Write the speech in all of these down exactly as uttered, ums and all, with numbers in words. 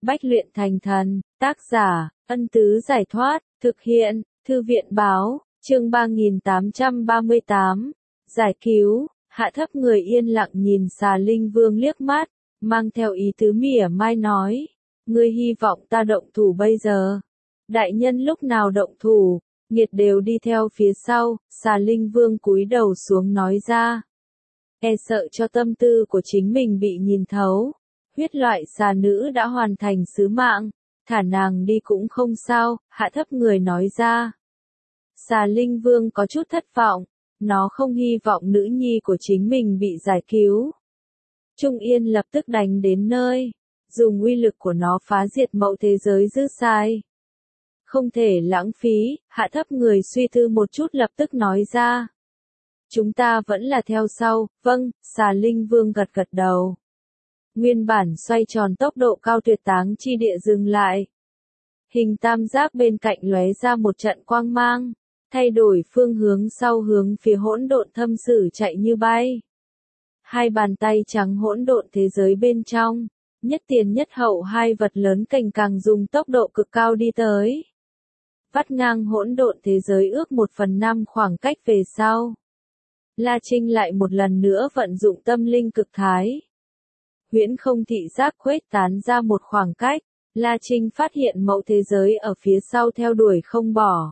Bách luyện thành thần, tác giả, Ân Tứ Giải Thoát, thực hiện, Thư viện Báo, chương ba nghìn tám trăm ba mươi tám, giải cứu, hạ thấp người yên lặng nhìn Xà Linh Vương liếc mắt, mang theo ý tứ mỉa mai nói, ngươi hy vọng ta động thủ bây giờ. Đại nhân lúc nào động thủ, nghiệt đều đi theo phía sau, Xà Linh Vương cúi đầu xuống nói ra. E sợ cho tâm tư của chính mình bị nhìn thấu. Huyết loại xà nữ đã hoàn thành sứ mạng, thả nàng đi cũng không sao, hạ thấp người nói ra. Xà Linh Vương có chút thất vọng, nó không hy vọng nữ nhi của chính mình bị giải cứu. Trung Yên lập tức đánh đến nơi, dùng uy lực của nó phá diệt mậu thế giới dư sai. Không thể lãng phí, hạ thấp người suy tư một chút lập tức nói ra. Chúng ta vẫn là theo sau, vâng, Xà Linh Vương gật gật đầu. Nguyên bản xoay tròn tốc độ cao tuyệt táng chi địa dừng lại. Hình tam giác bên cạnh lóe ra một trận quang mang, thay đổi phương hướng sau hướng phía hỗn độn thâm sử chạy như bay. Hai bàn tay trắng hỗn độn thế giới bên trong, nhất tiền nhất hậu hai vật lớn cành càng dùng tốc độ cực cao đi tới. Vắt ngang hỗn độn thế giới ước một phần năm khoảng cách về sau. La Trinh lại một lần nữa vận dụng tâm linh cực thái. Huyễn không thị giác khuếch tán ra một khoảng cách, La Trinh phát hiện mậu thế giới ở phía sau theo đuổi không bỏ.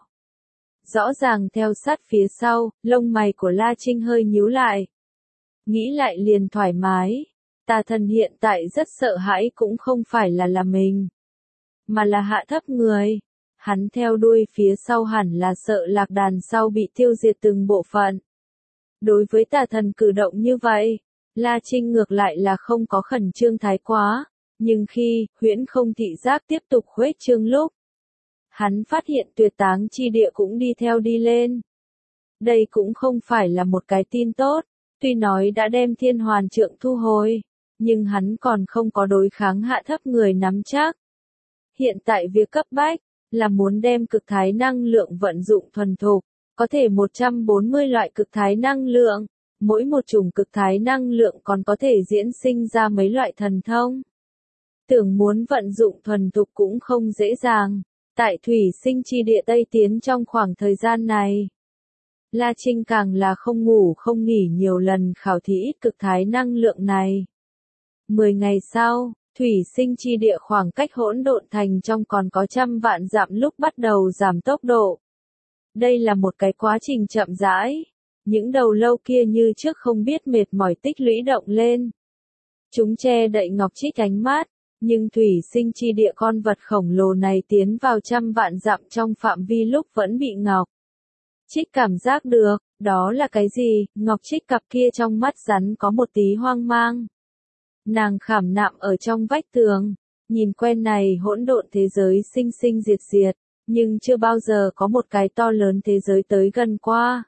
Rõ ràng theo sát phía sau, lông mày của La Trinh hơi nhíu lại. Nghĩ lại liền thoải mái, tà thần hiện tại rất sợ hãi cũng không phải là là mình, mà là hạ thấp người. Hắn theo đuôi phía sau hẳn là sợ lạc đàn sau bị tiêu diệt từng bộ phận. Đối với tà thần cử động như vậy, La Trinh ngược lại là không có khẩn trương thái quá, nhưng khi huyễn không thị giác tiếp tục khuếch trương lúc, hắn phát hiện tuyệt táng chi địa cũng đi theo đi lên. Đây cũng không phải là một cái tin tốt, tuy nói đã đem thiên hoàn trượng thu hồi, nhưng hắn còn không có đối kháng hạ thấp người nắm chắc. Hiện tại việc cấp bách, là muốn đem cực thái năng lượng vận dụng thuần thục, có thể một trăm bốn mươi loại cực thái năng lượng. Mỗi một chủng cực thái năng lượng còn có thể diễn sinh ra mấy loại thần thông. Tưởng muốn vận dụng thuần thục cũng không dễ dàng. Tại thủy sinh chi địa Tây Tiến trong khoảng thời gian này, La Trinh càng là không ngủ không nghỉ nhiều lần khảo thí ít cực thái năng lượng này. Mười ngày sau, thủy sinh chi địa khoảng cách hỗn độn thành trong còn có trăm vạn dặm lúc bắt đầu giảm tốc độ. Đây là một cái quá trình chậm rãi. Những đầu lâu kia như trước không biết mệt mỏi tích lũy động lên. Chúng che đậy Ngọc Trích ánh mắt, nhưng thủy sinh chi địa con vật khổng lồ này tiến vào trăm vạn dặm trong phạm vi lúc vẫn bị Ngọc Trích cảm giác được, đó là cái gì? Ngọc Trích cặp kia trong mắt rắn có một tí hoang mang. Nàng khảm nạm ở trong vách tường, nhìn quen này hỗn độn thế giới sinh sinh diệt diệt, nhưng chưa bao giờ có một cái to lớn thế giới tới gần qua.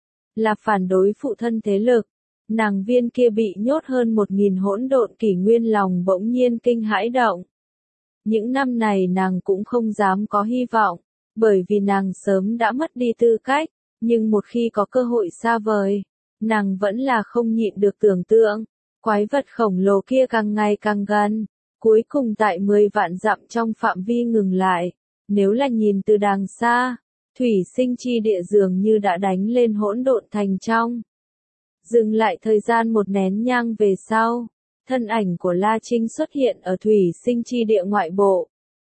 Là phản đối phụ thân thế lực, nàng viên kia bị nhốt hơn một nghìn hỗn độn kỷ nguyên lòng bỗng nhiên kinh hãi động. Những năm này nàng cũng không dám có hy vọng, bởi vì nàng sớm đã mất đi tư cách, nhưng một khi có cơ hội xa vời, nàng vẫn là không nhịn được tưởng tượng, quái vật khổng lồ kia càng ngày càng gần, cuối cùng tại mười vạn dặm trong phạm vi ngừng lại, nếu là nhìn từ đàng xa. Thủy sinh chi địa dường như đã đánh lên hỗn độn thành trong. Dừng lại thời gian một nén nhang về sau, thân ảnh của La Trinh xuất hiện ở thủy sinh chi địa ngoại bộ.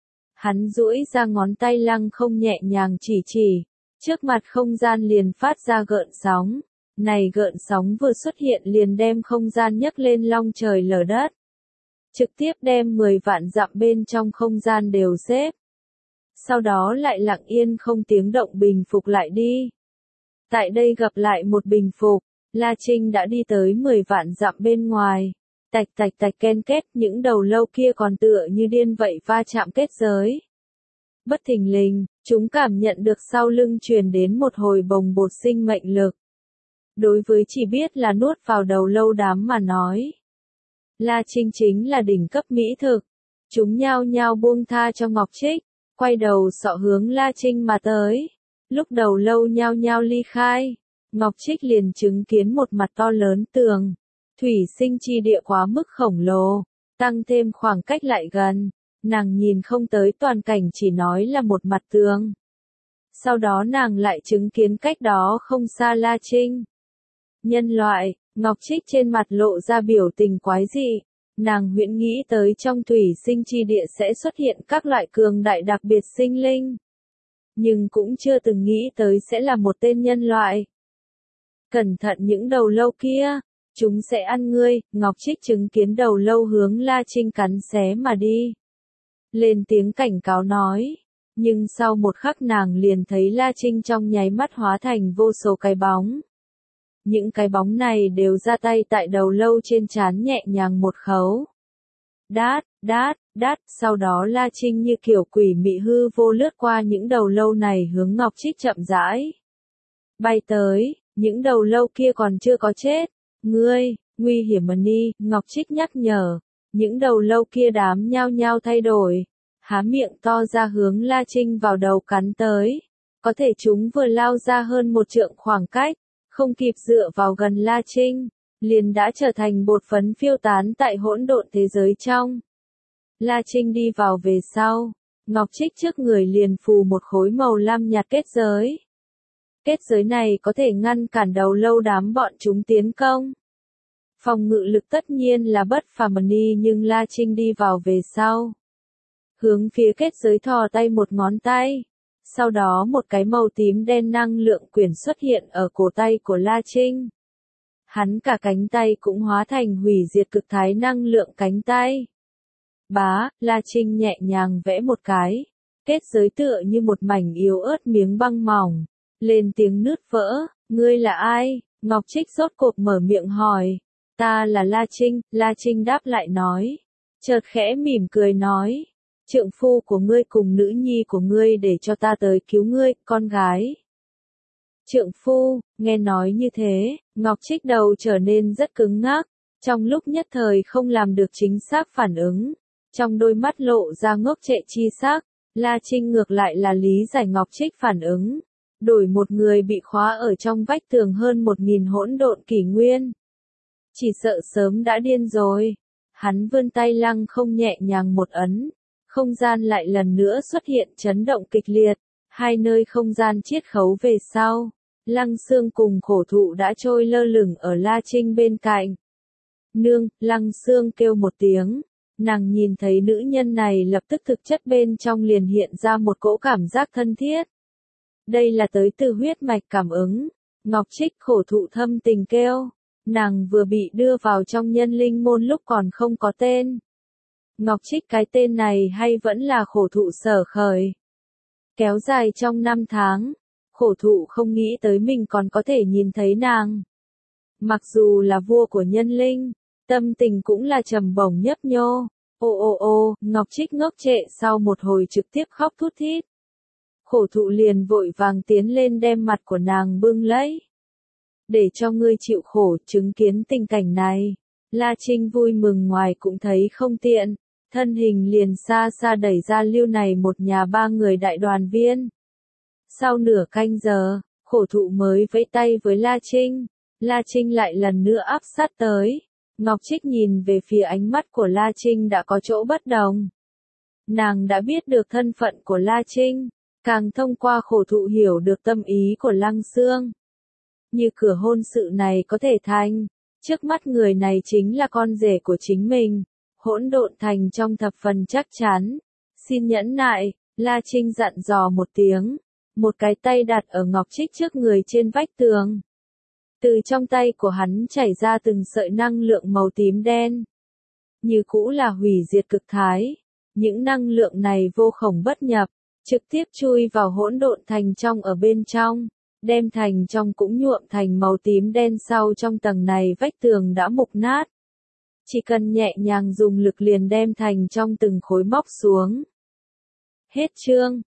Hắn duỗi ra ngón tay lăng không nhẹ nhàng chỉ chỉ, trước mặt không gian liền phát ra gợn sóng. Này gợn sóng vừa xuất hiện liền đem không gian nhấc lên long trời lở đất. Trực tiếp đem mười vạn dặm bên trong không gian đều xếp. Sau đó lại lặng yên không tiếng động bình phục lại đi. Tại đây gặp lại một bình phục, La Trinh đã đi tới mười vạn dặm bên ngoài. Tạch tạch tạch ken kết, những đầu lâu kia còn tựa như điên vậy va chạm kết giới. Bất thình lình, chúng cảm nhận được sau lưng truyền đến một hồi bồng bột sinh mệnh lực. Đối với chỉ biết là nuốt vào đầu lâu đám mà nói, La Trinh chính là đỉnh cấp mỹ thực. Chúng nhao nhao buông tha cho Ngọc Trích, quay đầu sọ hướng La Trinh mà tới. Lúc đầu lâu nhao nhao ly khai, Ngọc Trích liền chứng kiến một mặt to lớn tường. Thủy sinh chi địa quá mức khổng lồ, tăng thêm khoảng cách lại gần, Nàng nhìn không tới toàn cảnh, chỉ nói là một mặt tường. Sau đó nàng lại chứng kiến cách đó không xa La Trinh. Nhân loại, Ngọc Trích trên mặt lộ ra biểu tình quái dị. Nàng huyễn nghĩ tới trong thủy sinh chi địa sẽ xuất hiện các loại cường đại đặc biệt sinh linh. Nhưng cũng chưa từng nghĩ tới sẽ là một tên nhân loại. Cẩn thận những đầu lâu kia, chúng sẽ ăn ngươi. Ngọc Trích chứng kiến đầu lâu hướng La Trinh cắn xé mà đi. Lên tiếng cảnh cáo nói. Nhưng sau một khắc nàng liền thấy La Trinh trong nháy mắt hóa thành vô số cái bóng. Những cái bóng này đều ra tay tại đầu lâu trên trán nhẹ nhàng một khấu. Đát, đát, đát, sau đó La Trinh như kiểu quỷ mị hư vô lướt qua những đầu lâu này hướng Ngọc Trích chậm rãi. Bay tới, những đầu lâu kia còn chưa có chết. Ngươi, nguy hiểm mà ni, Ngọc Trích nhắc nhở. Những đầu lâu kia đám nhao nhao thay đổi. Há miệng to ra hướng La Trinh vào đầu cắn tới. Có thể chúng vừa lao ra hơn một trượng khoảng cách. Không kịp dựa vào gần La Trinh, liền đã trở thành bột phấn phiêu tán tại hỗn độn thế giới trong. La Trinh đi vào về sau, Ngọc Trích trước người liền phù một khối màu lam nhạt kết giới. Kết giới này có thể ngăn cản đầu lâu đám bọn chúng tiến công. Phòng ngự lực tất nhiên là bất phàm ni, nhưng La Trinh đi vào về sau. Hướng phía kết giới thò tay một ngón tay. Sau đó một cái màu tím đen năng lượng quyển xuất hiện ở cổ tay của La Trinh. Hắn cả cánh tay cũng hóa thành hủy diệt cực thái năng lượng cánh tay. Bá, La Trinh nhẹ nhàng vẽ một cái. Kết giới tựa như một mảnh yếu ớt miếng băng mỏng. Lên tiếng nứt vỡ, ngươi là ai? Ngọc Trích rốt cuộc mở miệng hỏi. Ta là La Trinh, La Trinh đáp lại nói. Chợt khẽ mỉm cười nói. Trượng phu của ngươi cùng nữ nhi của ngươi để cho ta tới cứu ngươi, con gái. Trượng phu, nghe nói như thế, Ngọc Trích đầu trở nên rất cứng ngắc, trong lúc nhất thời không làm được chính xác phản ứng, trong đôi mắt lộ ra ngốc trệ chi sắc. La Trinh ngược lại là lý giải Ngọc Trích phản ứng, đổi một người bị khóa ở trong vách tường hơn một nghìn hỗn độn kỷ nguyên. Chỉ sợ sớm đã điên rồi, hắn vươn tay lăng không nhẹ nhàng một ấn. Không gian lại lần nữa xuất hiện chấn động kịch liệt, hai nơi không gian chiết khấu về sau. Lăng Xương cùng Khổ Thụ đã trôi lơ lửng ở La Trinh bên cạnh. Nương, Lăng Xương kêu một tiếng, nàng nhìn thấy nữ nhân này lập tức thực chất bên trong liền hiện ra một cỗ cảm giác thân thiết. Đây là tới từ huyết mạch cảm ứng. Ngọc Trích Khổ Thụ thâm tình kêu, nàng vừa bị đưa vào trong nhân linh môn lúc còn không có tên. Ngọc Trích cái tên này hay vẫn là Khổ Thụ sở khởi. Kéo dài trong năm tháng, Khổ Thụ không nghĩ tới mình còn có thể nhìn thấy nàng. Mặc dù là vua của nhân linh, tâm tình cũng là trầm bổng nhấp nhô. Ô ô ô, Ngọc Trích ngốc trệ sau một hồi trực tiếp khóc thút thít. Khổ Thụ liền vội vàng tiến lên đem mặt của nàng bưng lấy. Để cho ngươi chịu khổ chứng kiến tình cảnh này. La Trinh vui mừng ngoài cũng thấy không tiện. Thân hình liền xa xa đẩy ra lưu này một nhà ba người đại đoàn viên. Sau nửa canh giờ, Khổ Thụ mới vẫy tay với La Trinh. La Trinh lại lần nữa áp sát tới. Ngọc Trích nhìn về phía ánh mắt của La Trinh đã có chỗ bất đồng. Nàng đã biết được thân phận của La Trinh, càng thông qua Khổ Thụ hiểu được tâm ý của Lăng Xương. Như cửa hôn sự này có thể thành, trước mắt người này chính là con rể của chính mình. Hỗn độn thành trong thập phần chắc chắn. Xin nhẫn nại, La Trinh dặn dò một tiếng. Một cái tay đặt ở Ngọc Trích trước người trên vách tường. Từ trong tay của hắn chảy ra từng sợi năng lượng màu tím đen. Như cũ là hủy diệt cực thái. Những năng lượng này vô khổng bất nhập, trực tiếp chui vào hỗn độn thành trong ở bên trong. Đem thành trong cũng nhuộm thành màu tím đen sau trong tầng này vách tường đã mục nát. Chỉ cần nhẹ nhàng dùng lực liền đem thành trong từng khối móc xuống. Hết chương.